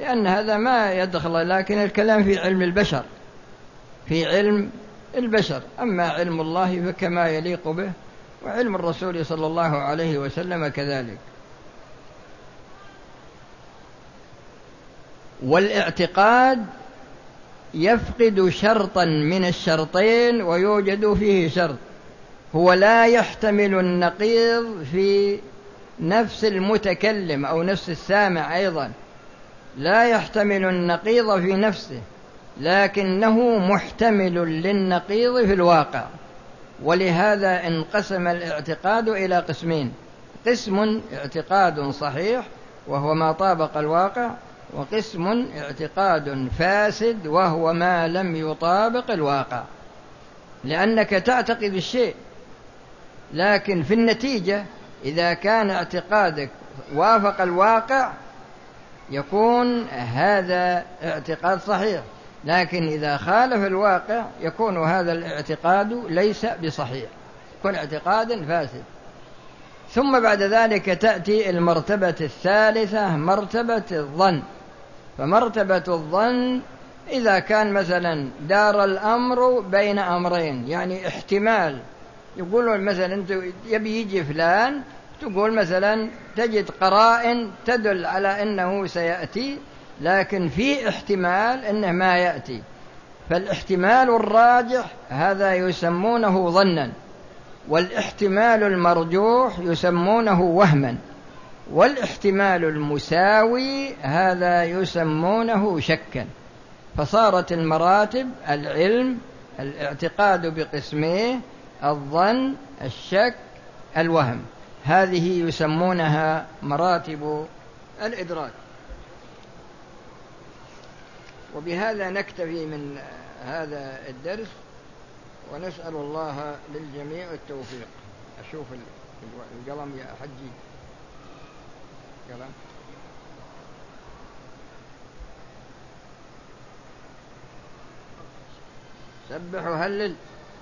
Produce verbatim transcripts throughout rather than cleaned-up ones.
لأن هذا ما يدخل، لكن الكلام في علم البشر، في علم البشر. أما علم الله فكما يليق به، وعلم الرسول صلى الله عليه وسلم كذلك. والاعتقاد يفقد شرطا من الشرطين ويوجد فيه شرط، هو لا يحتمل النقيض في نفس المتكلم أو نفس السامع، أيضا لا يحتمل النقيض في نفسه، لكنه محتمل للنقيض في الواقع. ولهذا انقسم الاعتقاد إلى قسمين: قسم اعتقاد صحيح وهو ما طابق الواقع، وقسم اعتقاد فاسد وهو ما لم يطابق الواقع. لأنك تعتقد الشيء، لكن في النتيجة إذا كان اعتقادك وافق الواقع يكون هذا اعتقاد صحيح، لكن إذا خالف الواقع يكون هذا الاعتقاد ليس بصحيح، يكون اعتقادا فاسد. ثم بعد ذلك تأتي المرتبة الثالثة، مرتبة الظن. فمرتبة الظن إذا كان مثلا دار الأمر بين أمرين، يعني احتمال، يقولون مثلا أنت يبي يجي فلان، تقول مثلا تجد قرائن تدل على أنه سيأتي، لكن في احتمال أنه ما يأتي، فالاحتمال الراجح هذا يسمونه ظنا، والاحتمال المرجوح يسمونه وهما، والاحتمال المساوي هذا يسمونه شكا. فصارت المراتب العلم الاعتقاد بقسميه: الظن، الشك، الوهم. هذه يسمونها مراتب الإدراك. وبهذا نكتفي من هذا الدرس، ونسأل الله للجميع التوفيق. أشوف القلم يا حجي، قلم. سبح وهلل.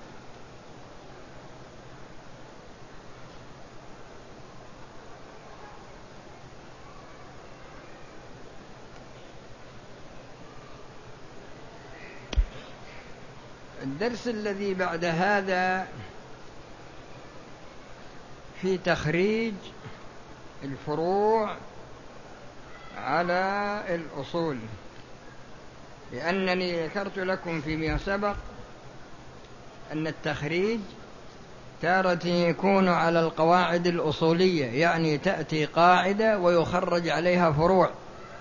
الدرس الذي بعد هذا في تخريج الفروع على الأصول، لأنني ذكرت لكم فيما سبق أن التخريج تارة يكون على القواعد الأصولية، يعني تأتي قاعدة ويخرج عليها فروع،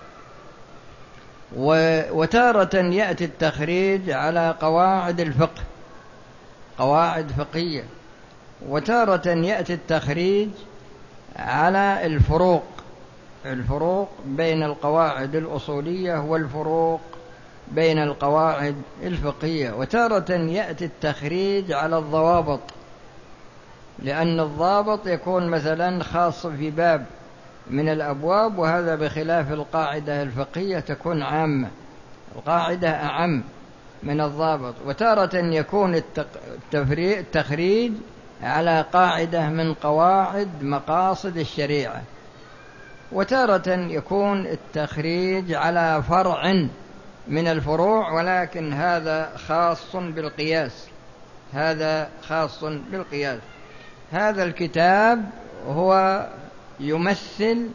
وتارة يأتي التخريج على قواعد الفقه، قواعد فقهية، وتارة يأتي التخريج على الفروق، الفروق بين القواعد الأصولية والفروق بين القواعد الفقهية، وتارة يأتي التخريج على الضوابط، لأن الضابط يكون مثلا خاص في باب من الأبواب، وهذا بخلاف القاعدة الفقهية تكون عامة، القاعدة أعم من الضابط. وتارة يكون التخريج على قاعدة من قواعد مقاصد الشريعة، وتارة يكون التخريج على فرع من الفروع، ولكن هذا خاص بالقياس، هذا خاص بالقياس. هذا الكتاب هو يمثل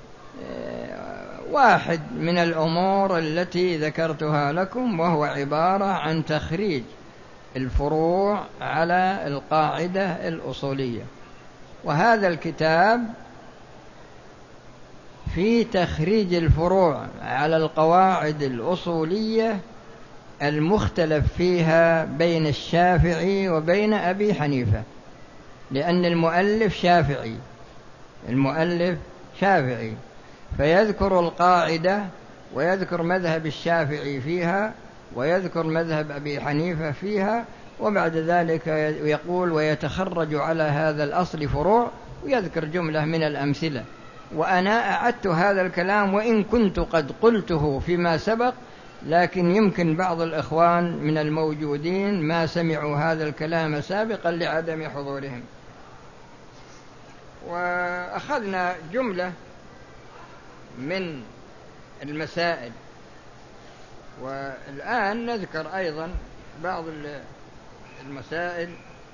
واحد من الأمور التي ذكرتها لكم، وهو عبارة عن تخريج الفروع على القاعدة الأصولية. وهذا الكتاب في تخريج الفروع على القواعد الأصولية المختلف فيها بين الشافعي وبين أبي حنيفة، لأن المؤلف شافعي، المؤلف شافعي، فيذكر القاعدة ويذكر مذهب الشافعي فيها ويذكر مذهب أبي حنيفة فيها، وبعد ذلك يقول ويتخرج على هذا الأصل فروع، ويذكر جملة من الأمثلة. وأنا أعدت هذا الكلام وإن كنت قد قلته فيما سبق، لكن يمكن بعض الإخوان من الموجودين ما سمعوا هذا الكلام سابقا لعدم حضورهم. وأخذنا جملة من المسائل. والآن نذكر أيضا بعض المسائل.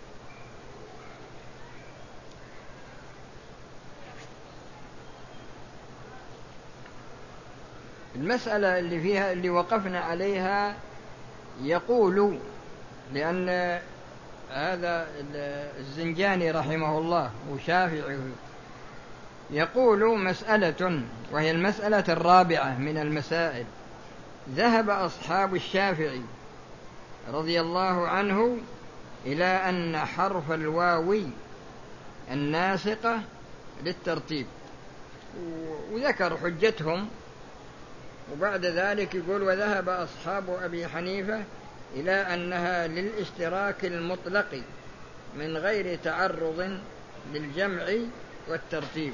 المسألة اللي فيها اللي وقفنا عليها، يقول لأن هذا الزنجاني رحمه الله وشافعي يقول مسألة، وهي المسألة الرابعة من المسائل: ذهب أصحاب الشافعي رضي الله عنه إلى أن حرف الواو الناسقة للترتيب، وذكر حجتهم. وبعد ذلك يقول: وذهب أصحاب أبي حنيفة إلى أنها للاشتراك المطلق من غير تعرض للجمع والترتيب.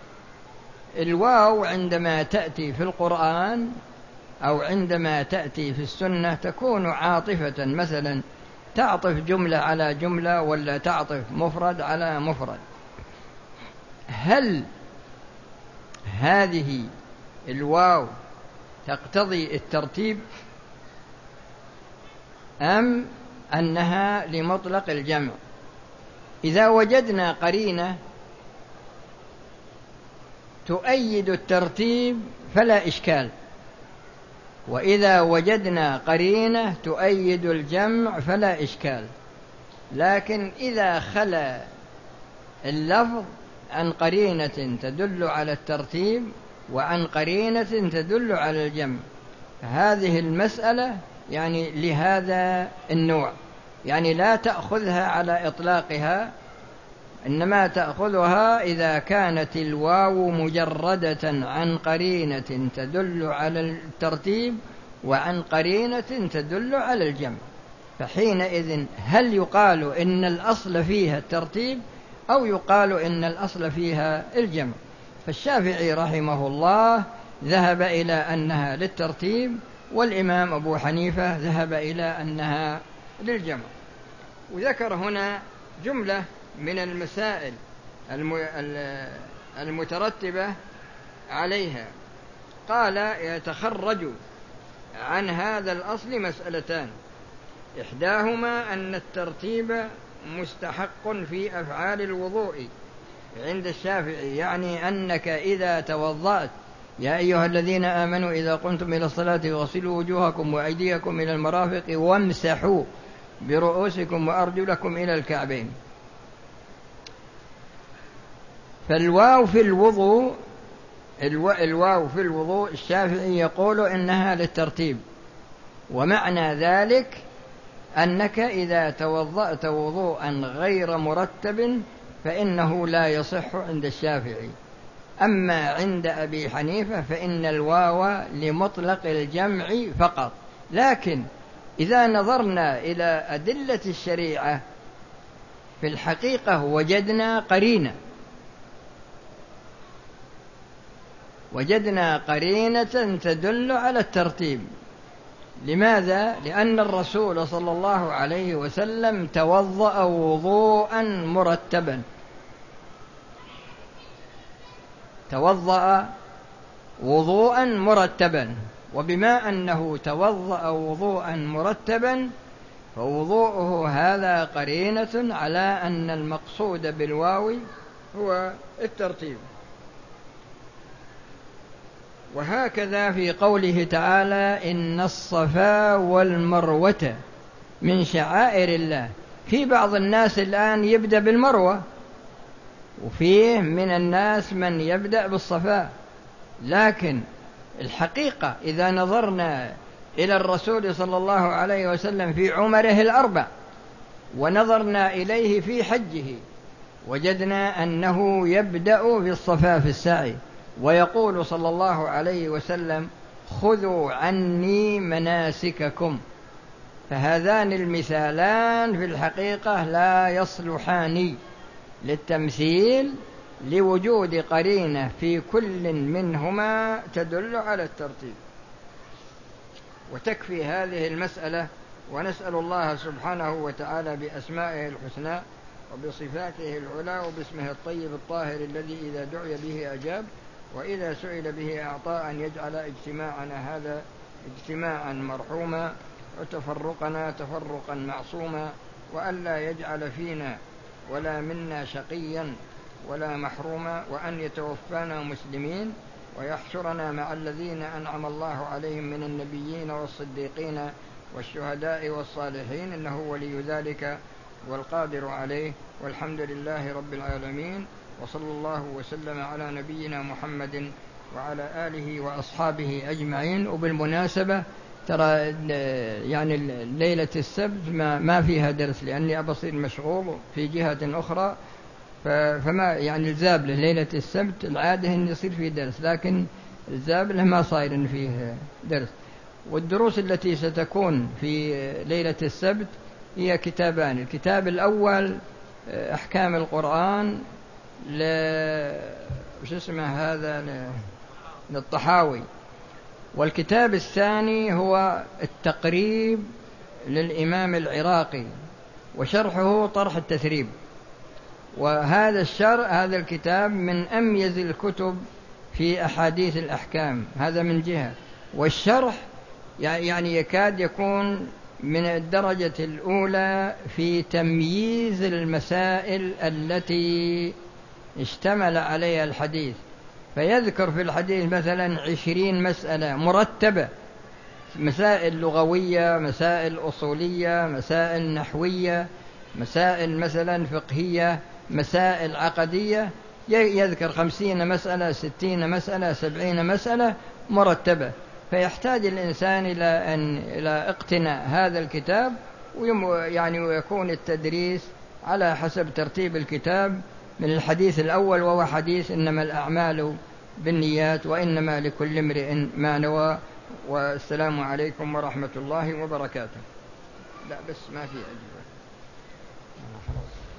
الواو عندما تأتي في القرآن أو عندما تأتي في السنة تكون عاطفة، مثلا تعطف جملة على جملة ولا تعطف مفرد على مفرد. هل هذه الواو تقتضي الترتيب أم أنها لمطلق الجمع؟ إذا وجدنا قرينة تؤيد الترتيب فلا إشكال، وإذا وجدنا قرينة تؤيد الجمع فلا إشكال. لكن إذا خلا اللفظ عن قرينة تدل على الترتيب وعن قرينة تدل على الجمع، هذه المسألة يعني لهذا النوع، يعني لا تأخذها على إطلاقها، إنما تأخذها إذا كانت الواو مجردة عن قرينة تدل على الترتيب وعن قرينة تدل على الجمع. فحينئذ هل يقال إن الأصل فيها الترتيب أو يقال إن الأصل فيها الجمع؟ فالشافعي رحمه الله ذهب إلى أنها للترتيب، والإمام أبو حنيفة ذهب إلى أنها للجمع. وذكر هنا جملة من المسائل المترتبة عليها. قال: يتخرج عن هذا الأصل مسألتان: إحداهما أن الترتيب مستحق في أفعال الوضوء عند الشافعي، يعني أنك إذا توضأت يا أيها الذين آمنوا إذا قمتم إلى الصلاة فاغسلوا وجوهكم وأيديكم إلى المرافق وامسحوا برؤوسكم وأرجلكم إلى الكعبين. فالواو في الوضوء الو... الواو في الوضوء الشافعي يقول إنها للترتيب، ومعنى ذلك أنك إذا توضأت وضوءا غير مرتب فإنه لا يصح عند الشافعي. أما عند أبي حنيفة فإن الواو لمطلق الجمع فقط. لكن إذا نظرنا إلى أدلة الشريعة في الحقيقة وجدنا قرينة وجدنا قرينة تدل على الترتيب. لماذا؟ لأن الرسول صلى الله عليه وسلم توضأ وضوءا مرتبا توضأ وضوءا مرتبا وبما أنه توضأ وضوءا مرتبا فوضوءه هذا قرينة على أن المقصود بالواو هو الترتيب. وهكذا في قوله تعالى: إن الصفا والمروة من شعائر الله. في بعض الناس الآن يبدأ بالمروة، وفيه من الناس من يبدأ بالصفا. لكن الحقيقة إذا نظرنا إلى الرسول صلى الله عليه وسلم في عمره الأربع ونظرنا إليه في حجه وجدنا أنه يبدأ بالصفا في السعي، ويقول صلى الله عليه وسلم: خذوا عني مناسككم. فهذان المثالان في الحقيقة لا يصلحان للتمثيل لوجود قرينة في كل منهما تدل على الترتيب. وتكفي هذه المسألة، ونسأل الله سبحانه وتعالى بأسمائه الحسنى وبصفاته العلى وباسمه الطيب الطاهر الذي إذا دعي به أجاب وإذا سئل به أعطى أن يجعل اجتماعنا هذا اجتماعا مرحوما وتفرقنا تفرقا معصوما، وألا يجعل فينا ولا منا شقيا ولا محروما، وأن يتوفانا مسلمين ويحشرنا مع الذين أنعم الله عليهم من النبيين والصديقين والشهداء والصالحين، إنه ولي ذلك والقادر عليه. والحمد لله رب العالمين، وصلى الله وسلم على نبينا محمد وعلى آله وأصحابه أجمعين. وبالمناسبة ترى يعني ليلة السبت ما, ما فيها درس، لأني أبصير مشغول في جهة أخرى، فما يعني الزابلة ليلة السبت العادة أن يصير فيه درس، لكن الزابلة ما صاير فيه درس. والدروس التي ستكون في ليلة السبت هي كتابان. الكتاب الأول أحكام القرآن ل وش اسمه هذا للطحاوي، والكتاب الثاني هو التقريب للإمام العراقي وشرحه طرح التثريب. وهذا الشرح هذا الكتاب من أميز الكتب في أحاديث الأحكام، هذا من جهة، والشرح يعني يكاد يكون من الدرجة الأولى في تمييز المسائل التي اشتمل عليها الحديث. فيذكر في الحديث مثلا عشرين مسألة مرتبة، مسائل لغوية، مسائل أصولية، مسائل نحوية، مسائل مثلا فقهية، مسائل عقدية، يذكر خمسين مسألة، ستين مسألة، سبعين مسألة مرتبة. فيحتاج الإنسان إلى أن إلى اقتناء هذا الكتاب، ويعني ويكون التدريس على حسب ترتيب الكتاب من الحديث الأول، وهو حديث إنما الأعمال بالنيات وإنما لكل امرئ ما نوى. والسلام عليكم ورحمة الله وبركاته. لا بس ما في أجوبة.